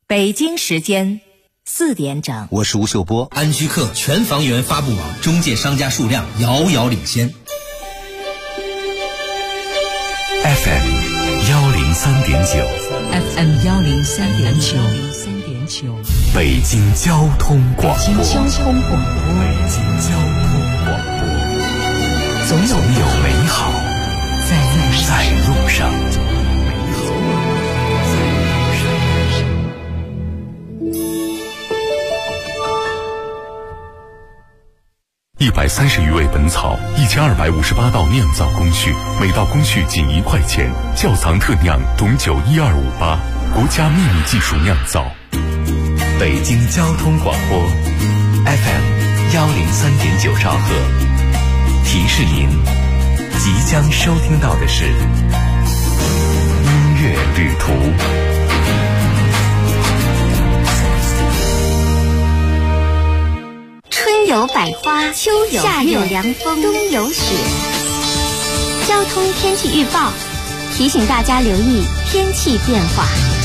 北京时间4点整， 我是吴秀波。 安居客全房源发布网中介商家数量遥遥领先。 FM 103.9 FM 103.9 北京交通广播。 北京交通广播。 总有美好在路上。130余味本草，1258道酿造工序，每道工序仅1块钱。窖藏特酿董酒12588，国家秘密技术酿造。北京交通广播 FM 103.9兆赫，提示您即将收听到的是音乐旅途。 春有百花，秋有夏有凉风，冬有雪。交通天气预报提醒大家留意天气变化。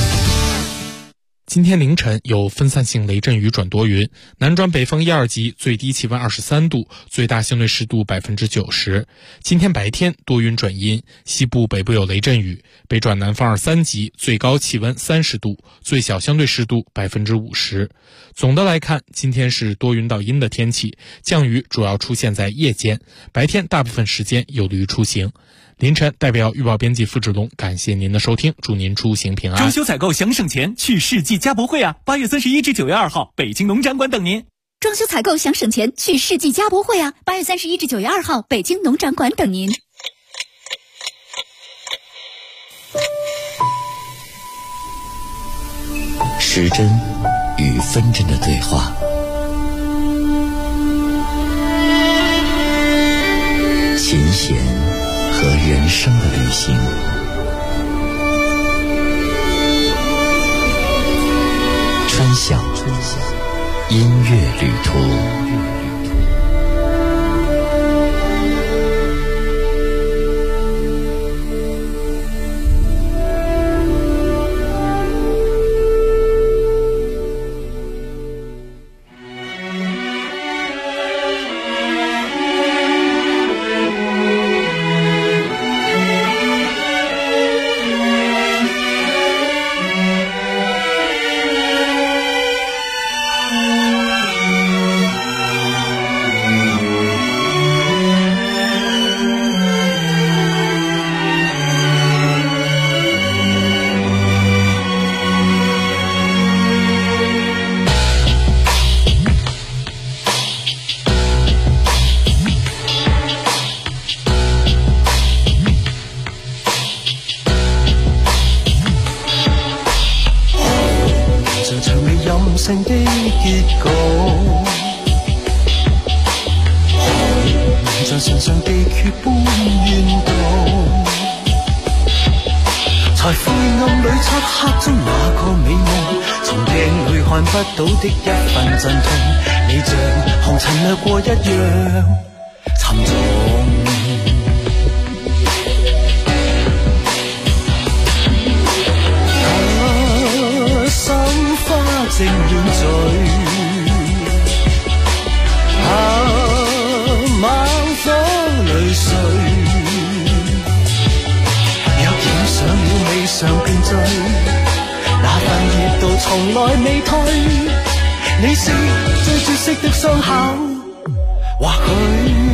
今天凌晨有分散性雷阵雨转多云，南转北风1、2级，最低气温23度，最大相对湿度90%。今天白天多云转阴，西部北部有雷阵雨，北转南风2、3级，最高气温30度，最小相对湿度50%。总的来看，今天是多云到阴的天气，降雨主要出现在夜间，白天大部分时间有利于出行。凌晨代表预报编辑付志龙，感谢您的收听，祝您出行平安。 装修采购想省钱，去世纪家博会啊！8月31至9月2号，北京农展馆等您。 装修采购想省钱，去世纪家博会啊！8月31至9月2号，北京农展馆等您。 时针与分针的对话，琴弦和人生的旅行，春晓音乐旅途。 性的結局，像船上地缺般怨毒，在灰暗裏漆黑中那個美夢，從鏡裏看不到的一份陣痛，你像紅塵掠過一樣沉重。正遠醉，猛火淚碎，若染上了未嘗便醉，那份熱度從來未退，你是最絕色的傷口，或許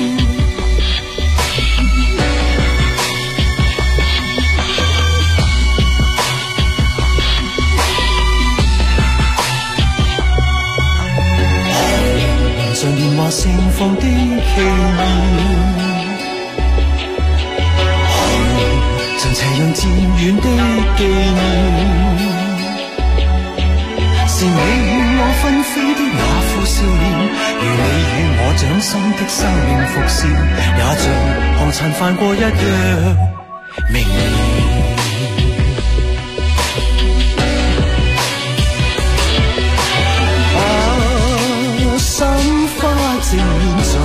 像年華盛放的紀念，像斜陽漸遠的紀念，是你與我紛飛的那副笑臉，如你與我掌心的生命復燃，也像紅塵泛過一樣明瞭。心花正遠醉，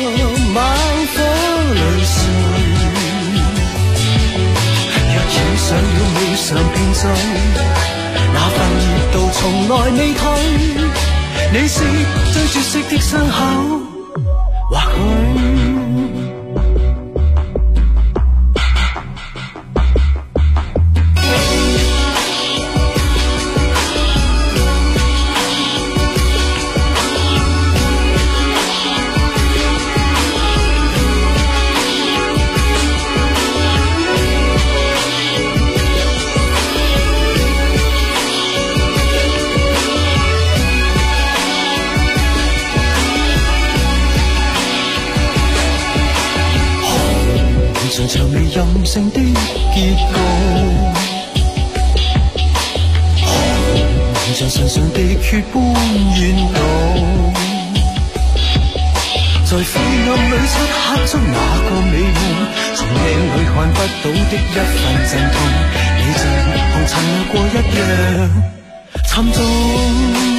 猛火淚碎，若染上碎，那份熱度從來未退。你是最絕色的傷口，或許。常常未任性的結局，像唇上的血般怨毒，在灰暗裏漆黑中那個美夢，從鏡裏看不到的一份陣痛，你像紅塵掠過一樣沉重。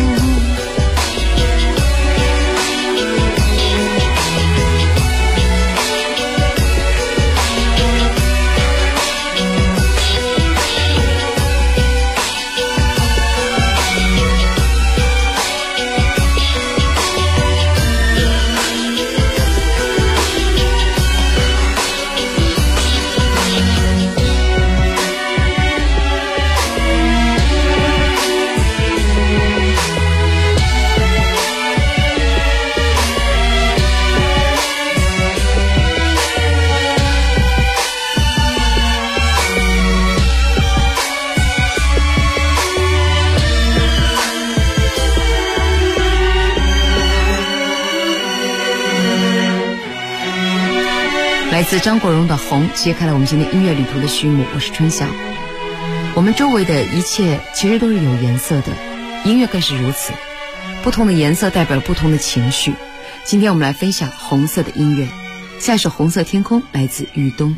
来自张国荣的《红》揭开了我们今天音乐旅途的序幕。我是春晓。我们周围的一切其实都是有颜色的，音乐更是如此，不同的颜色代表了不同的情绪。今天我们来分享红色的音乐，下一首《红色天空》来自豫东。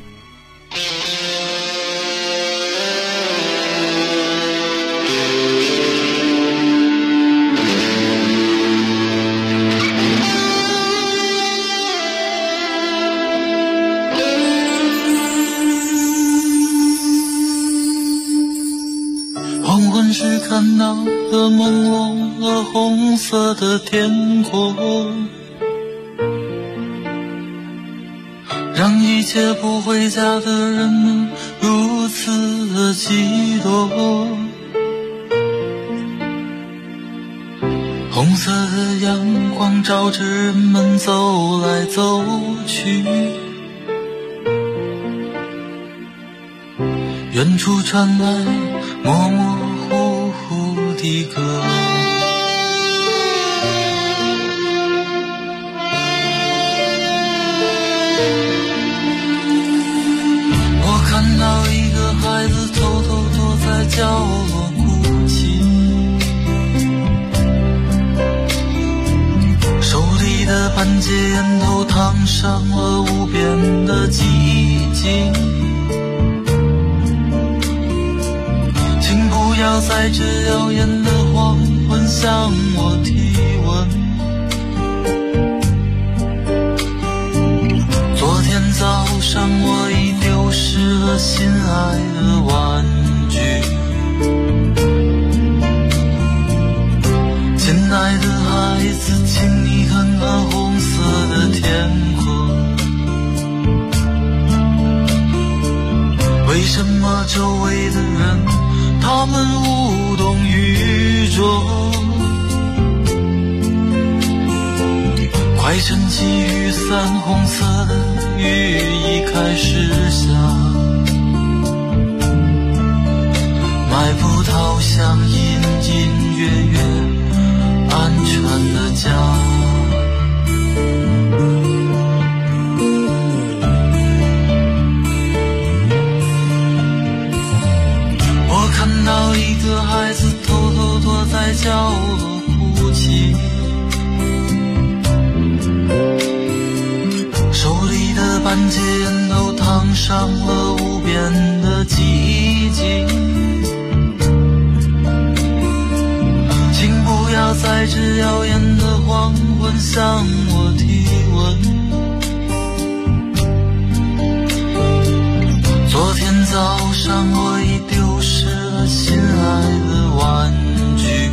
黄昏时看到的朦胧了红色的天空，让一切不回家的人们如此的激动。红色的阳光照着人们走来走去，远处传来模模糊糊的歌，我看到一个孩子偷偷躲在角落哭泣，手里的半截烟头烫伤了无边的寂静。不要在这耀眼的黄昏向我提问，昨天早上我已丢失了心爱的玩具，亲爱的孩子，请你看看红色的天空，为什么周围的人他们无动于衷，快撑起雨伞，红色的雨已开始下，迈步逃向隐隐约约安全的家。看到一个孩子偷偷躲在角落哭泣，手里的半截烟头烫伤了无边的寂静，请不要在这耀眼的黄昏向我提问，昨天早上我已丢失了心爱的玩具。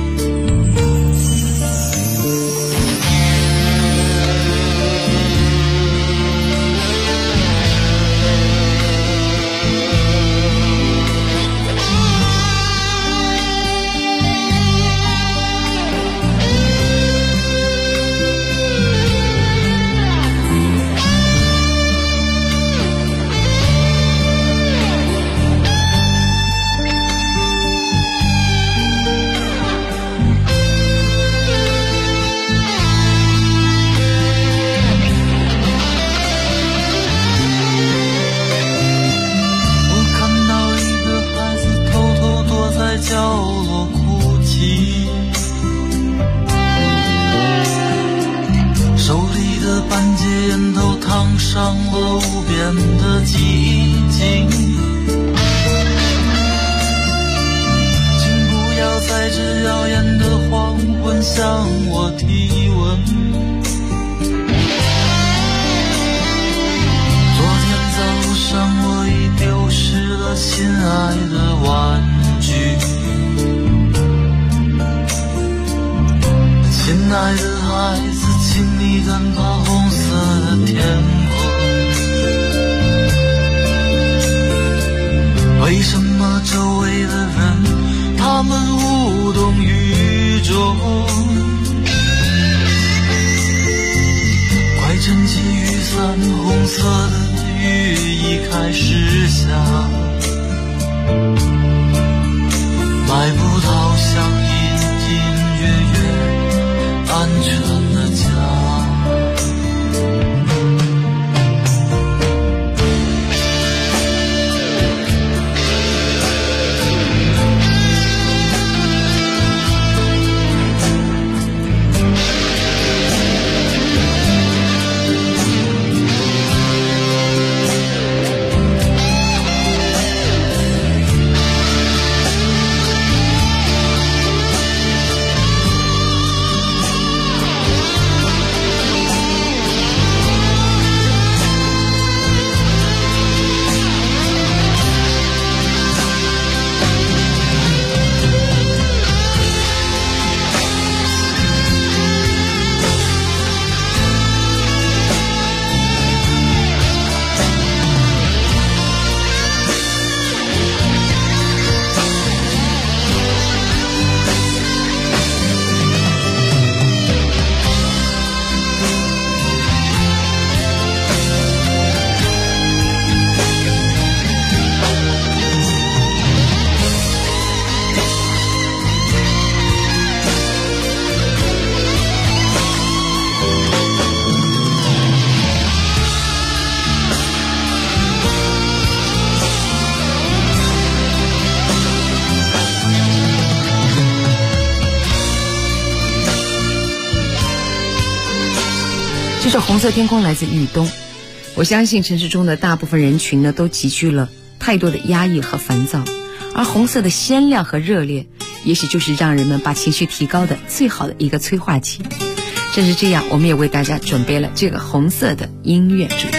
上了无边的寂静，请不要在这耀眼的黄昏向我提问。昨天早上我已丢失了心爱的玩具，亲爱的孩子，请你敢把红色的天空，为什么周围的人他们无动于衷？快撑起雨伞，红色的雨已开始下，迈步逃向隐隐约约安全的家。 这首红色天空来自豫东。我相信城市中的大部分人群呢，都积聚了太多的压抑和烦躁，而红色的鲜亮和热烈，也许就是让人们把情绪提高的最好的一个催化剂。正是这样，我们也为大家准备了这个红色的音乐主题。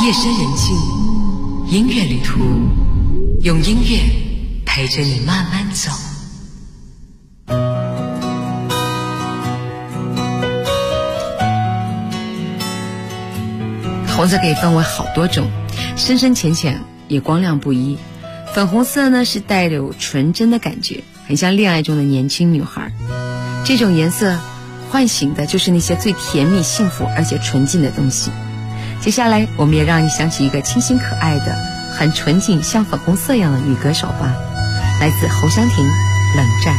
夜深人静，音乐旅途，用音乐陪着你慢慢走。红色可以分为好多种，深深浅浅，也光亮不一。粉红色呢是带有纯真的感觉，很像恋爱中的年轻女孩。这种颜色唤醒的就是那些最甜蜜幸福而且纯净的东西。接下来我们也让你想起一个清新可爱的很纯净像粉红色一样的女歌手吧，来自侯湘婷，冷战。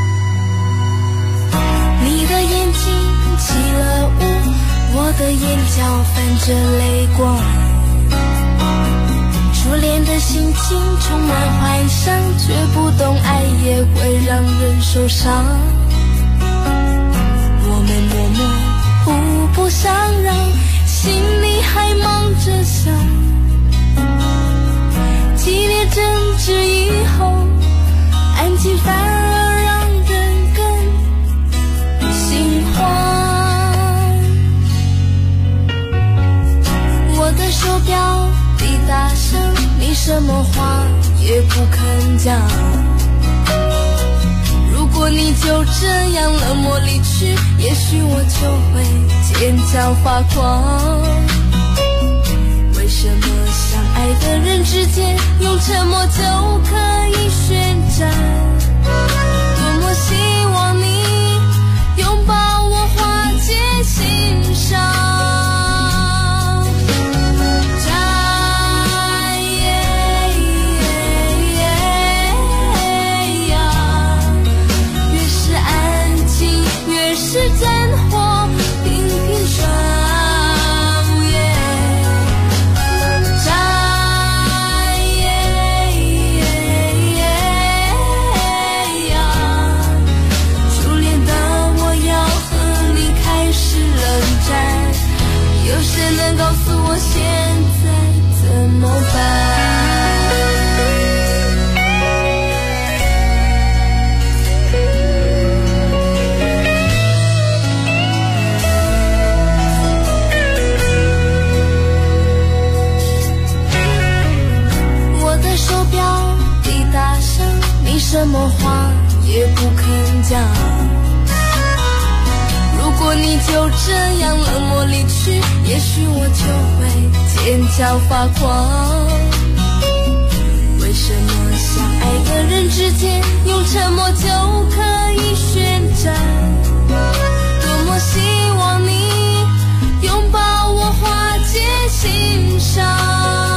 你的眼睛起了雾，我的眼角泛着泪光，初恋的心情充满幻想，却不懂爱也会让人受伤。我们默默互不相让，心里还忙着想，激烈争执以后，安静反而让人更心慌。我的手表滴答声，你什么话也不肯讲。如果你就这样冷漠离去，也许我就会尖叫发狂。为什么相爱的人之间用沉默就可以宣战？多么希望你拥抱我，化解心伤。是战火频频烧，初恋的我要和你开始冷战，有谁能告诉我现在怎么办？什么话也不肯讲，如果你就这样冷漠离去，也许我就会尖叫发狂。为什么相爱的人之间用沉默就可以宣战？多么希望你拥抱我，化解心伤。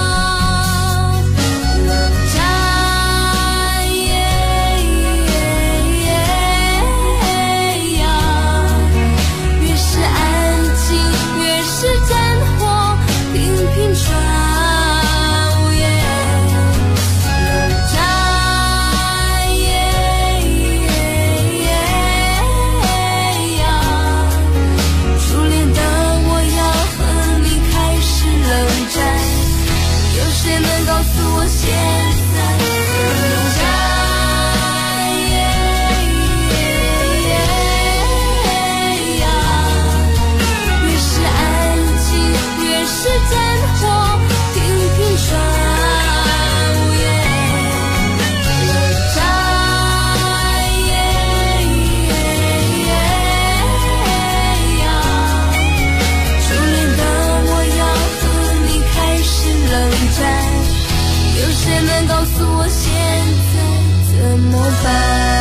现在怎么越是安静，越是战火频频烧。初恋的我要和你开始冷战，有谁能告诉我现在怎么办？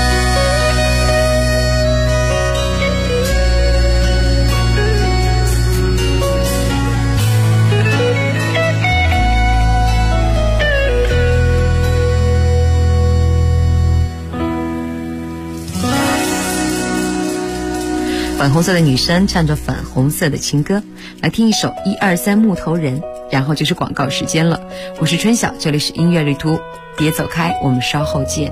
粉红色的女生唱着粉红色的情歌，来听一首123木头人，然后就是广告时间了。我是春晓，这里是音乐旅途，别走开，我们稍后见。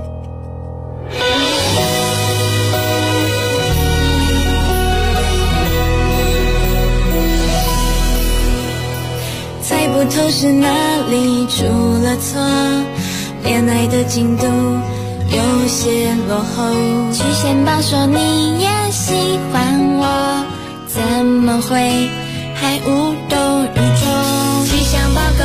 猜不透是哪里出了错，恋爱的进度有些落后。去先报说你也喜欢我，怎么会还无动于衷？气象报告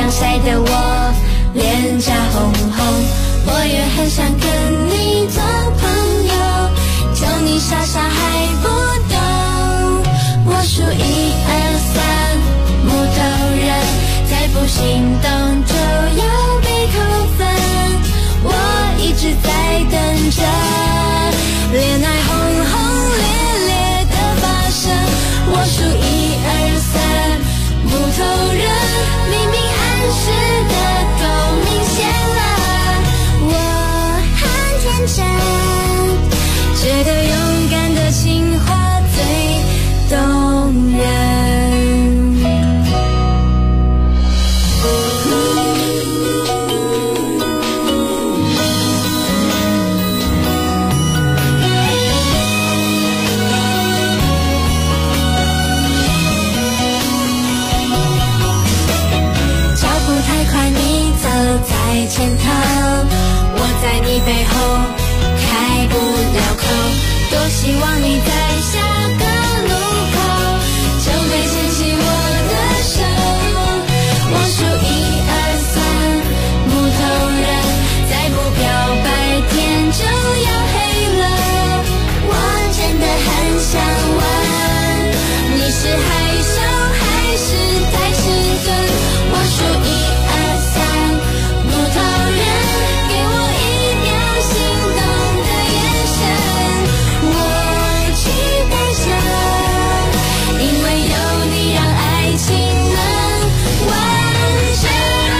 阳晒得我脸颊红红，我也很想跟你做朋友，就你傻傻还不懂。我数1、2、3，木头人再不行动就要被扣分，我一直在等着恋爱轰轰烈烈的发生。我数1、2、3，木头人明明暗示的够明显了，我很天真，觉得勇敢的情话最动人。在前头，我在你背后开不了口，多希望你在下个路口就会牵起我的手。我数1、2、3，木头人再不表白天就要黑了，我真的很想问，你是害羞还是太迟钝？我数1、木头人给我一秒心动的眼神，我期待着，因为有你让爱情能完整。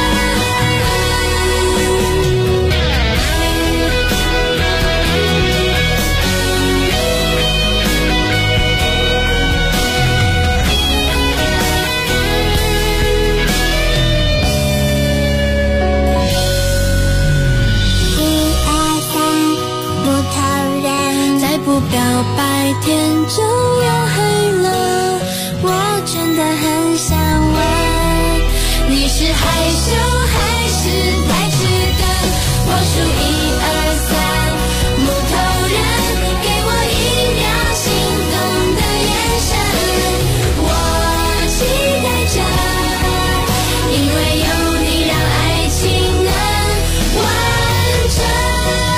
不表白天就要黑了，我真的很想问，你是害羞还是太迟钝？我数1、2、3，木头人给我一秒心动的眼神，我期待着，因为有你让爱情能完整。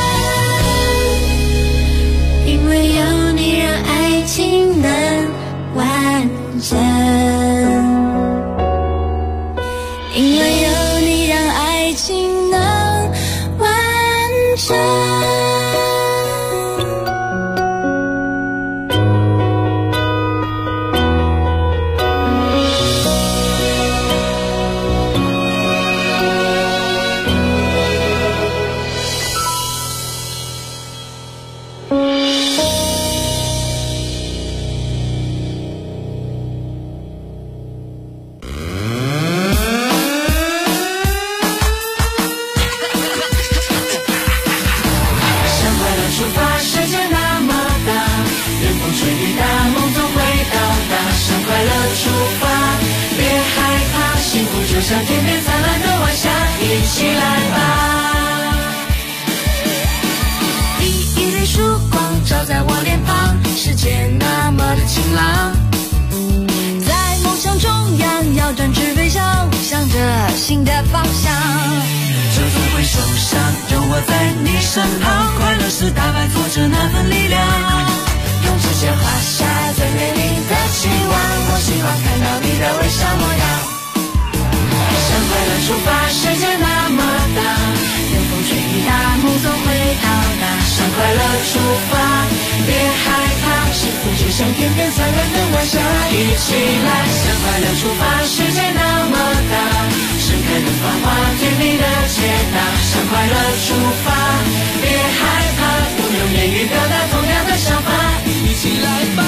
因为有你让爱情能完整，因为有你让爱情能完整。 像天边灿烂的晚霞，一起来吧！第一缕曙光照在我脸庞，世界那么的晴朗，在梦想中央要展翅飞翔，向着新的方向。就总会受伤，有我在你身旁，快乐是打败挫折那份力量，用指尖画下最美丽的期望，我希望看到你的微笑模样。向快乐出发，世界那么大，任风吹雨打，梦总会到达。向快乐出发，别害怕，幸福就像天边灿烂的晚霞，一起来。向快乐出发，世界那么大，盛开的花花，甜蜜的解答。向快乐出发，别害怕，不用言语表达同样的想法，一起来吧。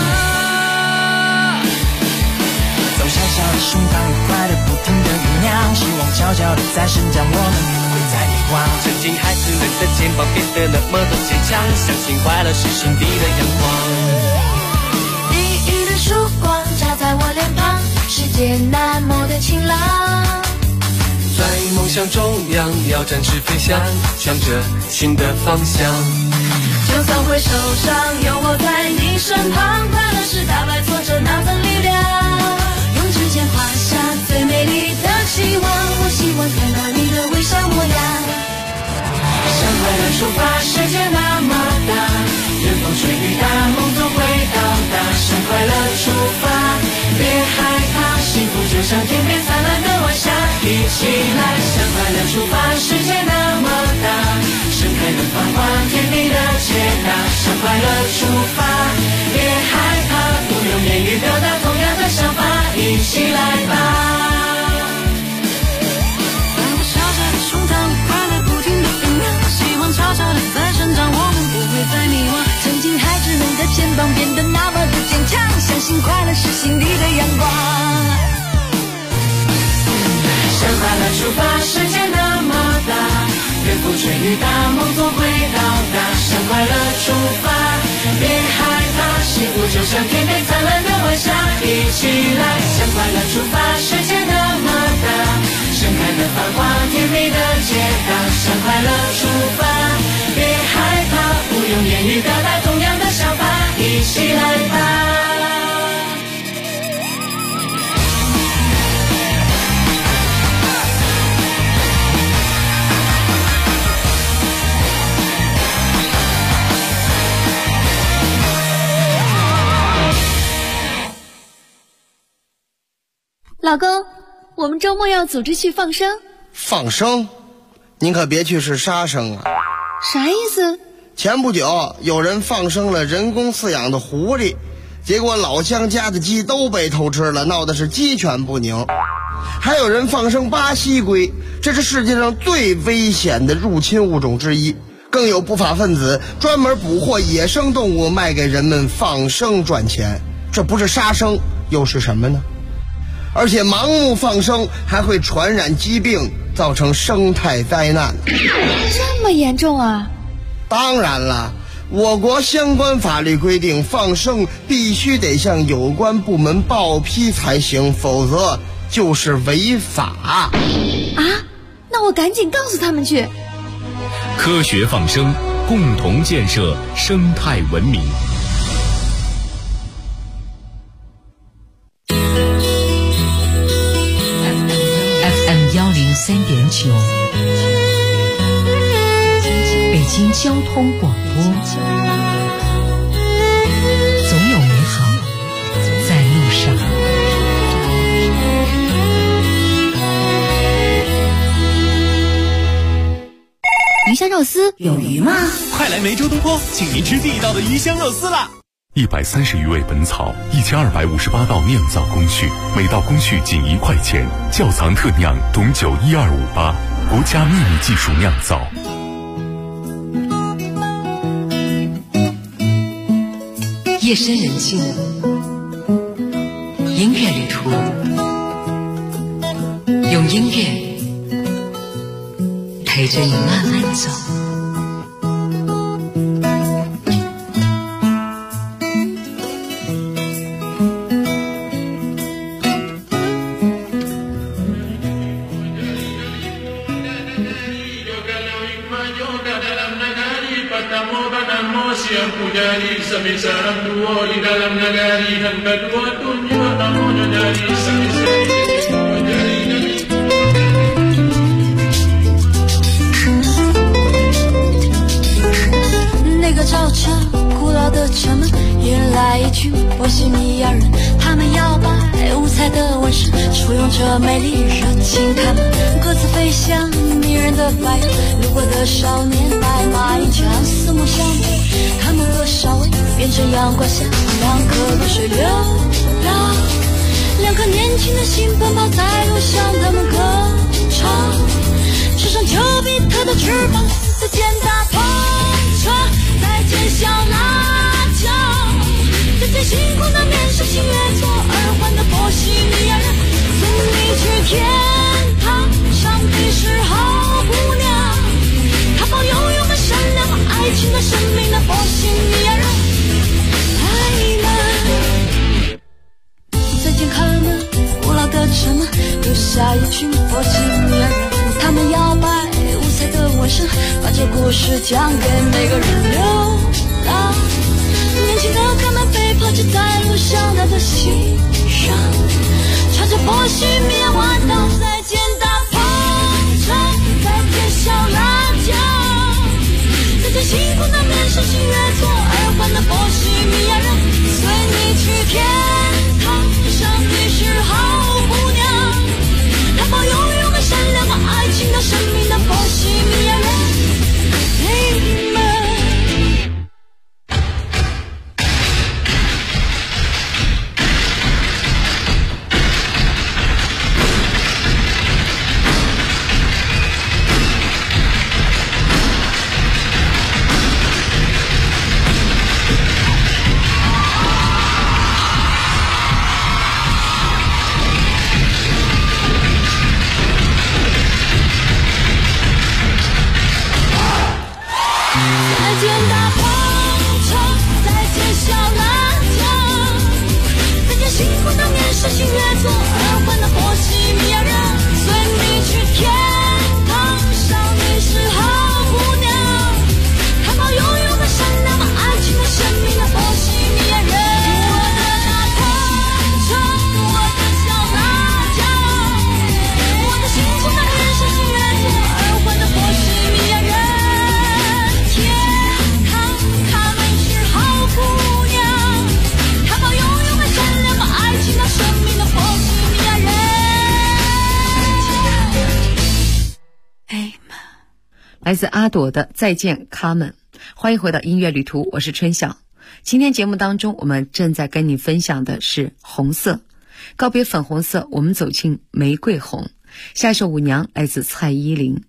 从小小的胸膛愉快的不停的酝酿，希望悄悄的在生长，我们不会再遗忘。 曾经孩子们的肩膀变得那么的坚强，相信快乐是心底的阳光。第一缕曙光照在我脸庞，世界那么的晴朗，在梦想中央要展翅飞翔，向着新的方向。就算会受伤，有我在你身旁，快乐是打败挫折那份力量，用指尖画下最美丽的期望，我希望出发，世界那么大，任风吹雨打，梦总会到达。生快乐出发，别害怕，幸福就像天边灿烂的晚霞。一起来，向快乐出发，世界那么大，盛开的繁华，甜蜜的解答。向快乐出发，别害怕，不用言语表达同样的想法，一起来吧。悄悄地在生长，我们不会再迷惘。曾经还稚嫩的肩膀变得那么的坚强，相信快乐是心底的阳光。向快乐出发，世界那么大，任风吹雨打，梦总会到达。向快乐出发，别害怕，幸福就像天边灿烂的晚霞。一起来，向快乐出发，世界那么大，盛开的繁华，甜蜜的解答。向快乐出发，别害怕，不用言语表达同样的想法，一起来吧。 老公，我们周末要组织去放生。 放生？您可别去是杀生啊！ 啥意思？ 前不久有人放生了人工饲养的狐狸，结果老乡家的鸡都被偷吃了，闹的是鸡犬不宁。还有人放生巴西龟，这是世界上最危险的入侵物种之一。更有不法分子专门捕获野生动物卖给人们放生赚钱，这不是杀生又是什么呢？而且盲目放生还会传染疾病，造成生态灾难。 这么严重啊？ 当然了，我国相关法律规定，放生必须得向有关部门报批才行，否则就是违法。 啊？那我赶紧告诉他们去。 科学放生，共同建设生态文明。 103.9，北京交通广播，总有美好在路上。 鱼香肉丝有鱼吗？ 快来梅州东坡，请您吃地道的鱼香肉丝啦 ！130余味本草，1258道酿造工序，每道工序仅1块钱。窖藏特酿董酒12588，国家秘密技术酿造。 夜深人静，音乐旅途，用音乐陪着你慢慢走。 那个照着古老的城门，迎来一群波西米亚人，他们摇摆五彩的纹饰，簇拥着美丽热情，他们各自飞向迷人的白云。路过的少年白马一枪，四目相对，他们和稍微变成阳光下两颗露水流浪，两颗年轻的心奔跑在路上，他们歌唱，翅上丘比特的翅膀在肩打碰撞，再见小辣椒，在最辛苦的面试情愿做耳环的波西米亚人，送你去天堂，上帝是好姑娘，她保佑我们善良和爱情的生命的波西米亚人。爱们再见开门古老的城门，留下一群波西米亚人，他们摇摆五彩的纹身，把这故事讲给每个人。流浪年轻的他们飞跑着在路上，他的心上插着波西米亚花刀，再见大碰撞，再见小辣椒， 天堂，相遇是好姑娘，她把永远的善良和爱情的生命的波西米亚人给你们。 来自阿朵的再见卡门。欢迎回到音乐旅途，我是春晓。今天节目当中我们正在跟你分享的是红色，告别粉红色，我们走进玫瑰红。下一首舞娘来自蔡依林。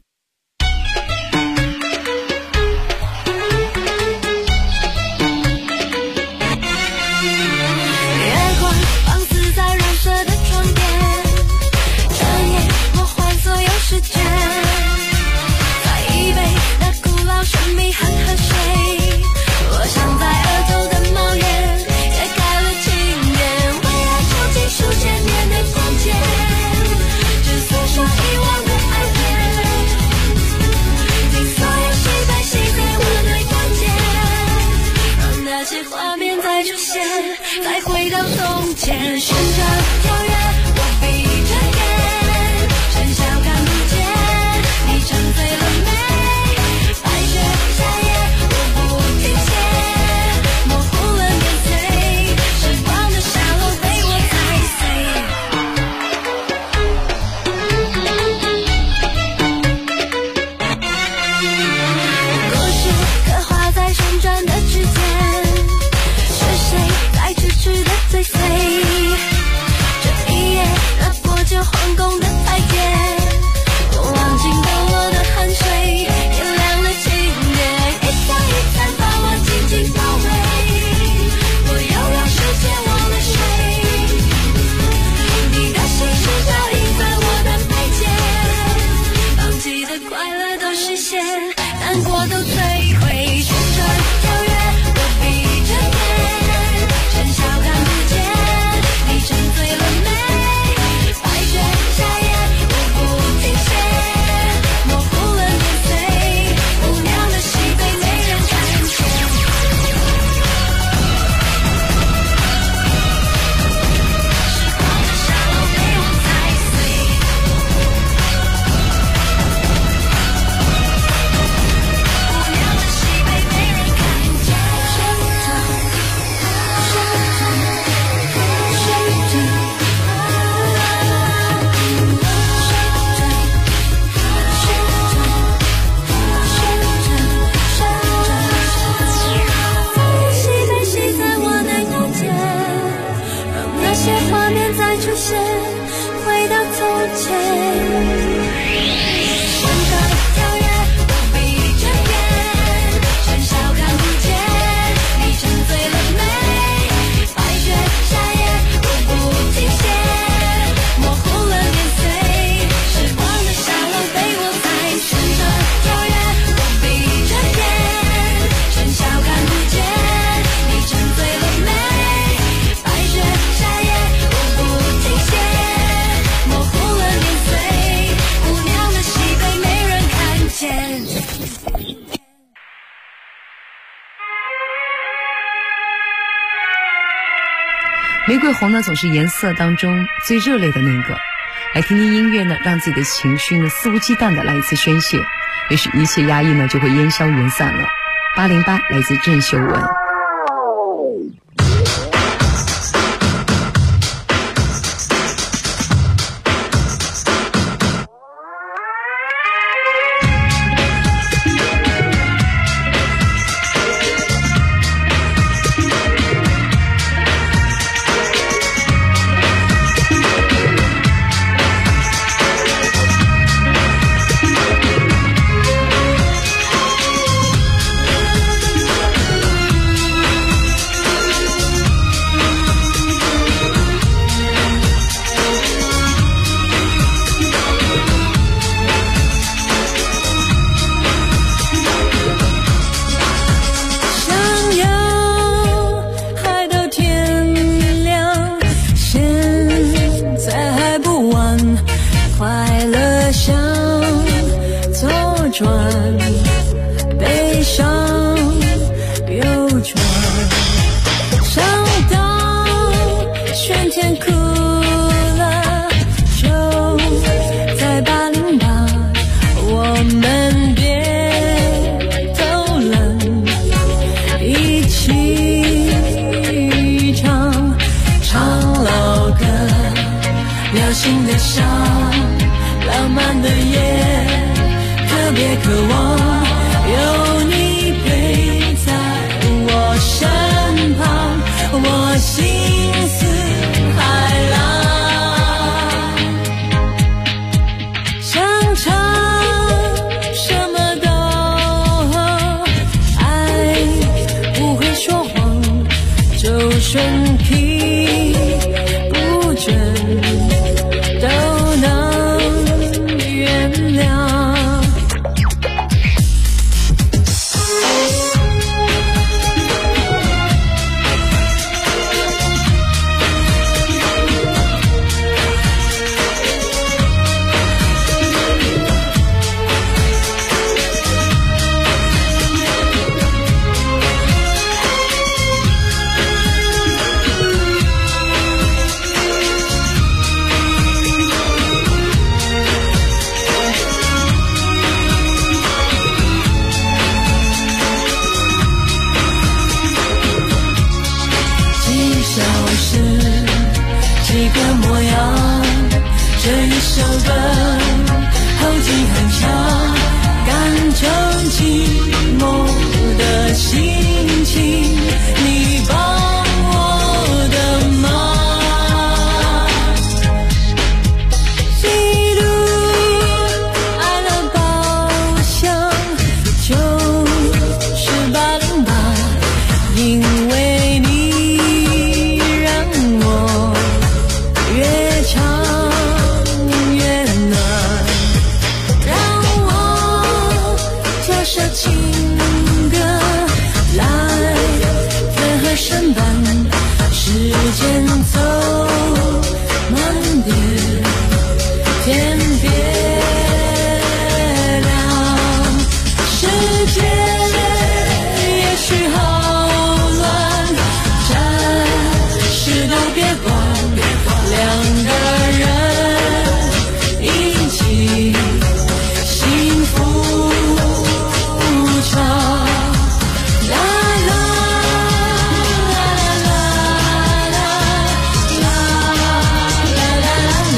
再回到从前，旋转跳跃，我闭着眼，趁笑看不见，你沉醉了没？白雪夏夜，我不停歇，模糊了年岁，时光的沙漏被我踩碎。故事刻画在旋转的指尖。追随这一夜，踏过这皇宫的台阶，我忘记抖落的汗水，点亮了情节，一餐一餐把我紧紧包围，我又让时间忘了谁，你的心事倒映在我的眉间，放弃的快乐都实现，难过都摧毁，旋转跳跃，我闭着眼，趁笑看不见，你沉醉了没？白雪夏夜，我不停歇，模糊了年岁，姑娘的喜悲没人看见。时光的沙漏被我踩碎，姑娘的喜悲没人看见。些画面再出现，回到从前，旋转跳跃，我闭着眼，趁笑看不见，你沉醉了没？白雪夏夜，我不停歇，模糊了年岁，时光的沙漏被我踩，旋转跳跃，我闭着眼，趁笑看不见，你沉醉了没？白雪夏夜，我不停歇，模糊了年岁，姑娘的喜悲没人看见。 玫瑰红呢，总是颜色当中最热烈的那个。来听听音乐呢，让自己的情绪呢肆无忌惮的来一次宣泄，也许一切压抑呢就会烟消云散了。808来自郑秀文。 心的伤，浪漫的夜，特别渴望有你陪在我身旁，我心似海浪，想唱什么都好，爱不会说谎，就顺皮不准都能原谅。几个模样，这一首歌后劲很强，感受寂寞的心情，你帮我的忙。记录爱了包厢就是808，因为你让我越唱越暖，让我跳首情歌来分和声伴，时间走慢点，天别亮，世界也许好乱，暂时都别管，两个人一起幸福唱，啦啦啦啦啦啦啦啦啦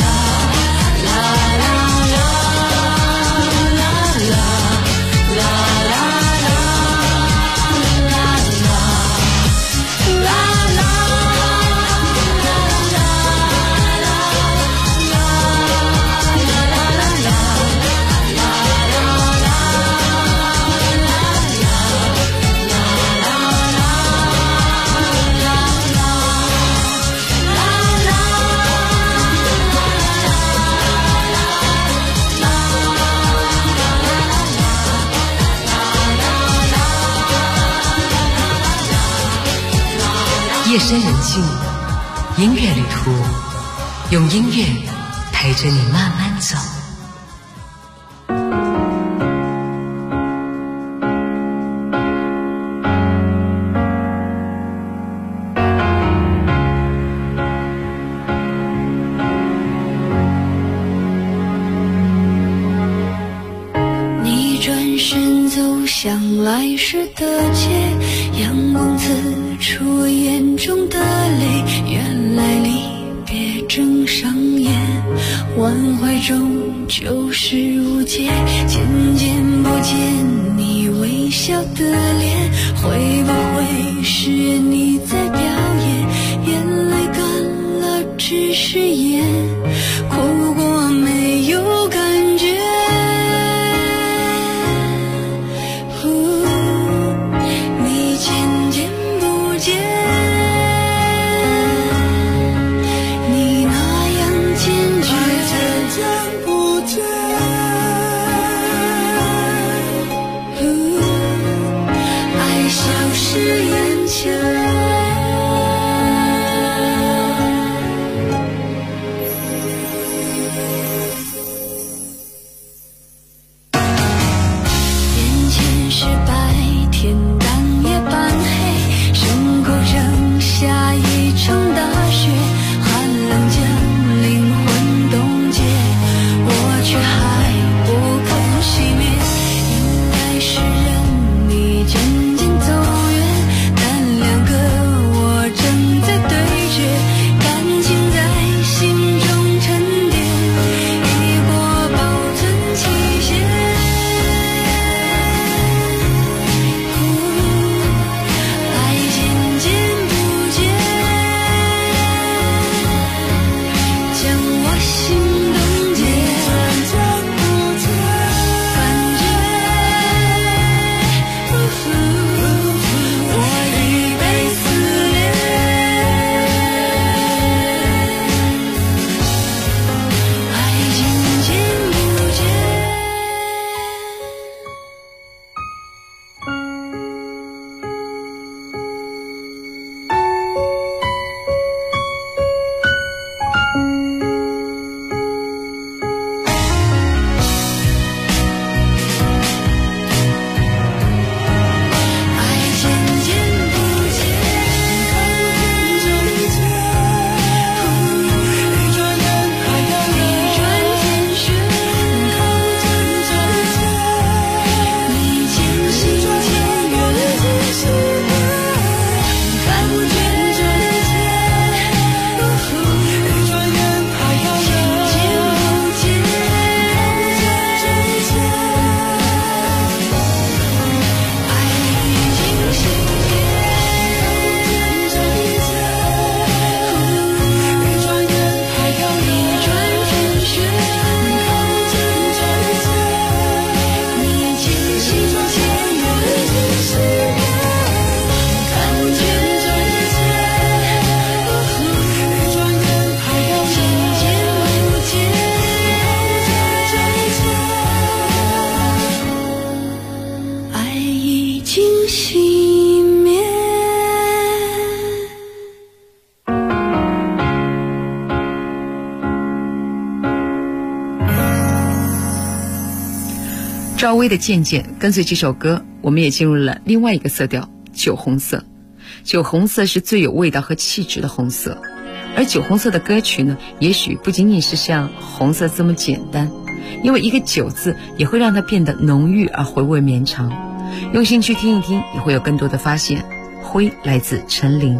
夜深人静，音乐旅途，用音乐陪着你慢慢走。 你转身走向来时的街，阳光刺出眼中的泪，原来离别正上演，挽怀中就是无解，渐渐不见你微笑的脸，会不会是你在表演？眼泪干了只是眼，哭过没有感觉，你渐渐不见，你那样坚决，渐渐不见，爱消失眼前。 赵薇的《渐渐》，跟随这首歌，我们也进入了另外一个色调——酒红色。酒红色是最有味道和气质的红色，而酒红色的歌曲呢，也许不仅仅是像红色这么简单，因为一个酒字也会让它变得浓郁而回味绵长。用心去听一听，也会有更多的发现。灰来自陈琳。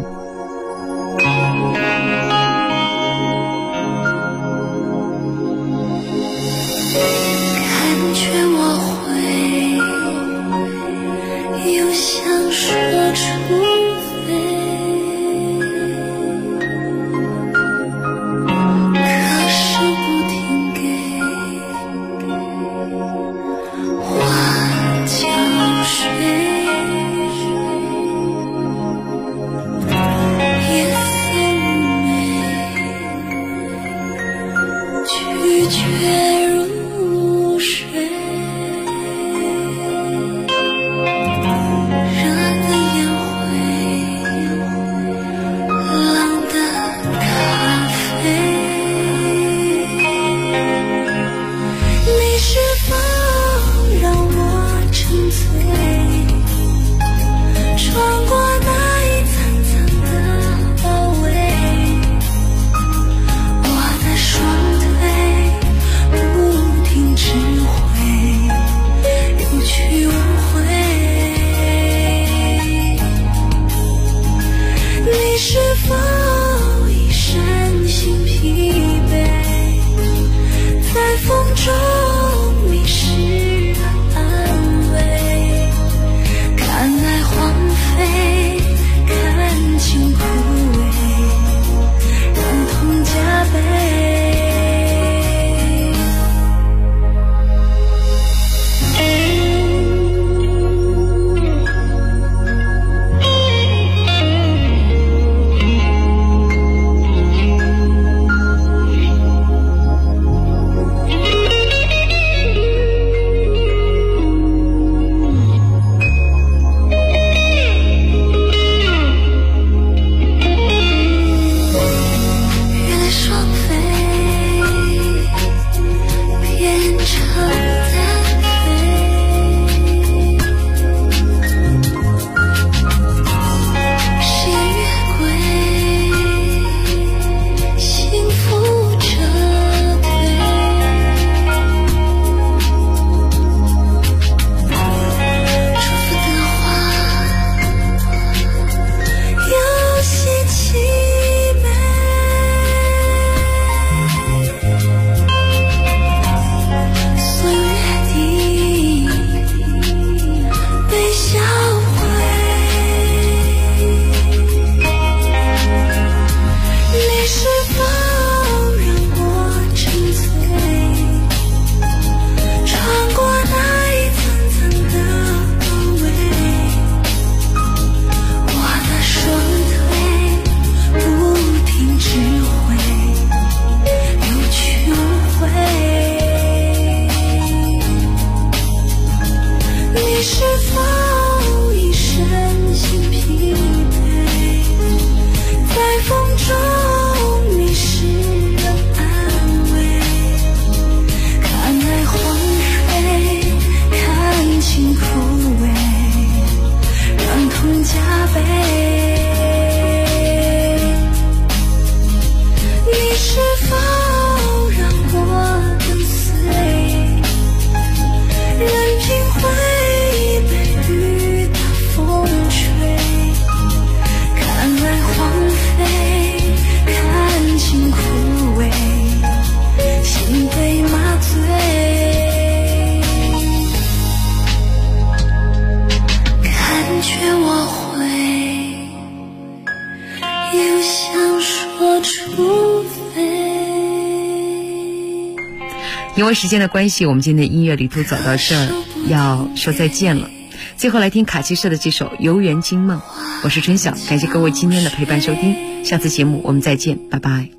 因为时间的关系，我们今天的音乐旅途走到这儿，要说再见了。最后来听卡奇社的这首《游园惊梦》，我是春晓，感谢各位今天的陪伴收听，下次节目我们再见，拜拜。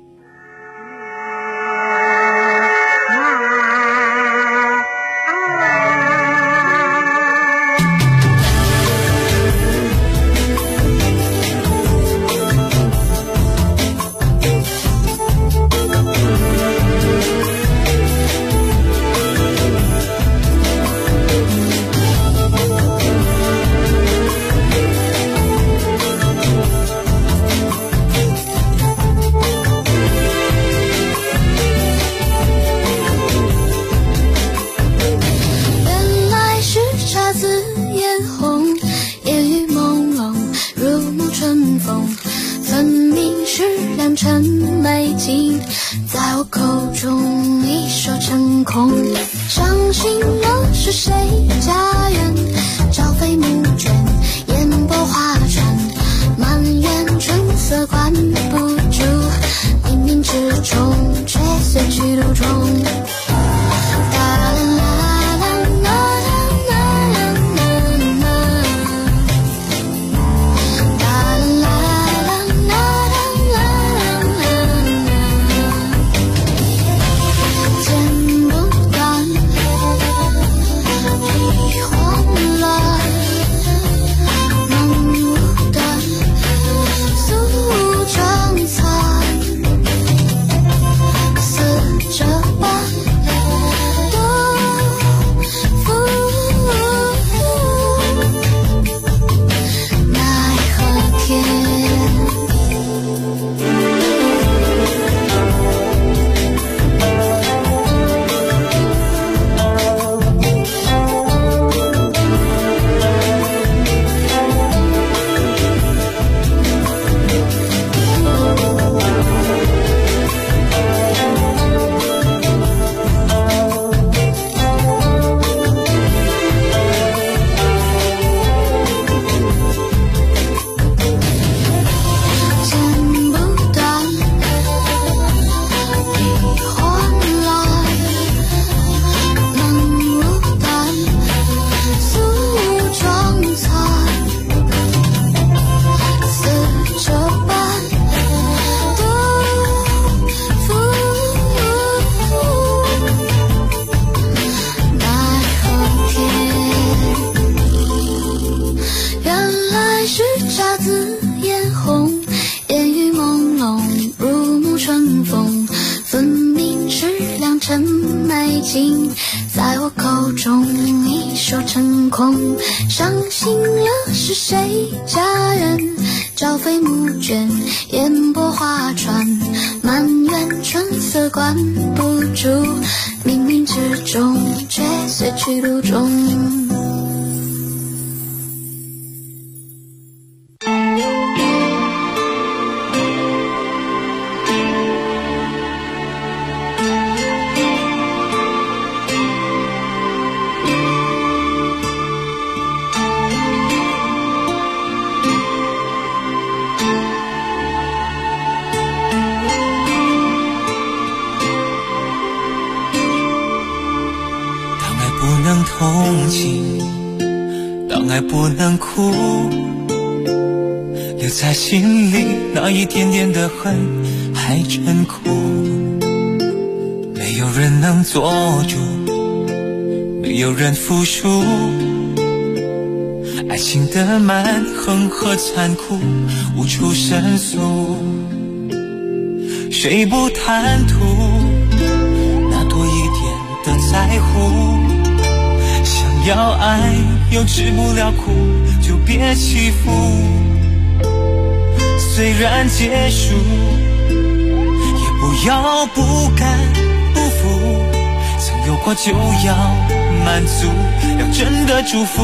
我口中一手成空。伤心了是谁家园？朝飞暮卷，烟波画船，满园春色关不住，冥冥之中却随去路中。在我口中一手成空，伤心了是谁家人？朝飞暮卷，烟波画船，满园春色关不住，冥冥之中却随去路中。 同情，当爱不能哭，留在心里那一点点的恨还真苦。没有人能做主，没有人服输，爱情的蛮横和残酷无处申诉。谁不贪图那多一点的在乎？要爱又治不了苦，就别欺负。虽然结束，也不要不甘不服。曾有过就要满足，要真的祝福。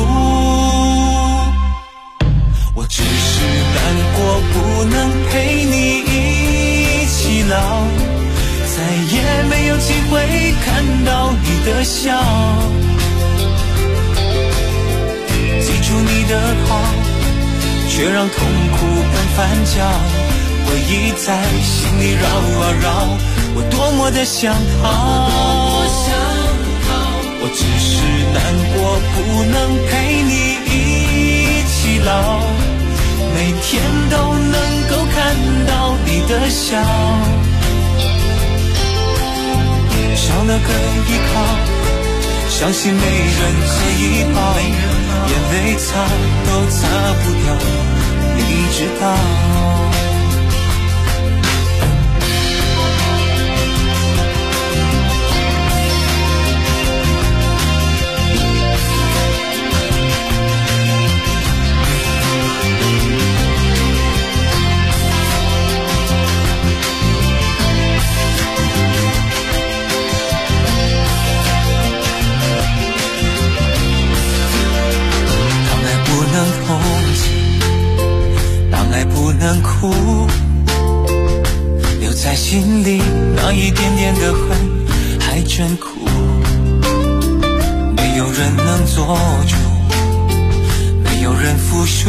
我只是难过不能陪你一起老，再也没有机会看到你的笑。记住你的好，却让痛苦更翻搅，回忆在心里绕啊绕，我多么的想逃。我只是难过不能陪你一起老，每天都能够看到你的笑，少了个依靠，相信没人可以抱，眼泪擦都擦不掉，你知道。当爱不能哭， 得很还真苦，没有人能做主，没有人服输，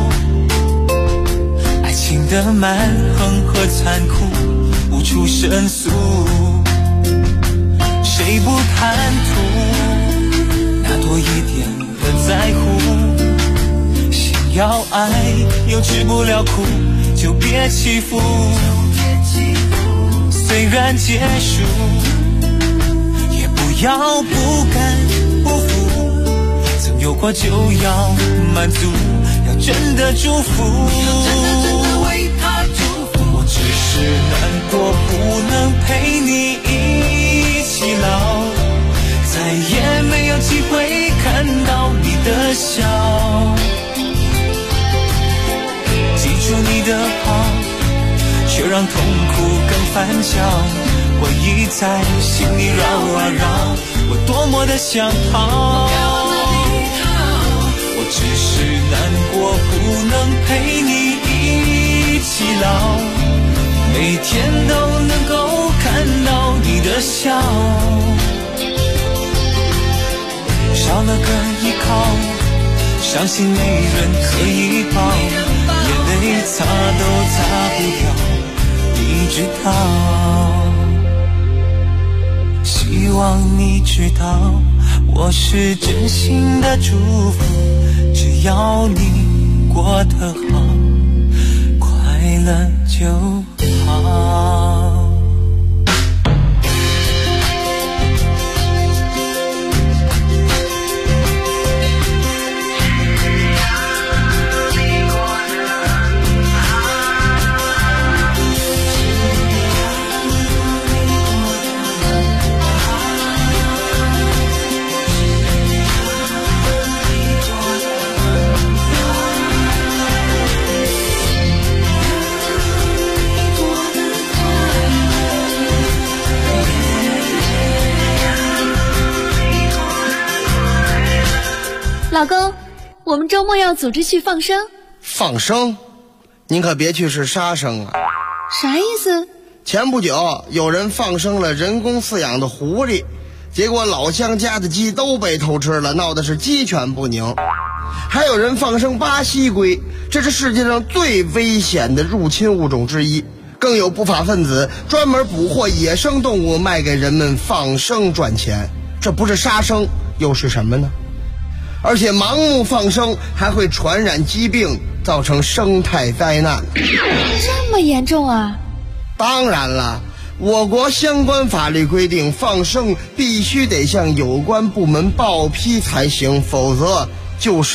爱情的蛮横和残酷无处申诉，谁不贪图那多一点的在乎，想要爱又吃不了苦，就别欺负，虽然结束也不要不甘不服，曾有过就要满足，要真的祝福，我只是难过不能陪你一起老，再也没有机会看到你的笑，记住你的好，却让痛苦更翻搅，回忆在心里绕啊绕，我多么的想逃，我只是难过不能陪你一起老，每天都能够看到你的笑，少了个依靠，伤心没人可以抱，眼泪擦都擦不掉，你知道，希望你知道，我是真心的祝福，只要你过得好，快乐就好。 老公，我们周末要组织去放生。 放生？您可别去是杀生啊！ 啥意思？ 前不久有人放生了人工饲养的狐狸，结果老乡家的鸡都被偷吃了，闹的是鸡犬不宁。还有人放生巴西龟，这是世界上最危险的入侵物种之一。更有不法分子专门捕获野生动物卖给人们放生赚钱，这不是杀生又是什么呢？而且盲目放生还会传染疾病，造成生态灾难。 这么严重啊？ 当然了，我国相关法律规定，放生必须得向有关部门报批才行，否则就是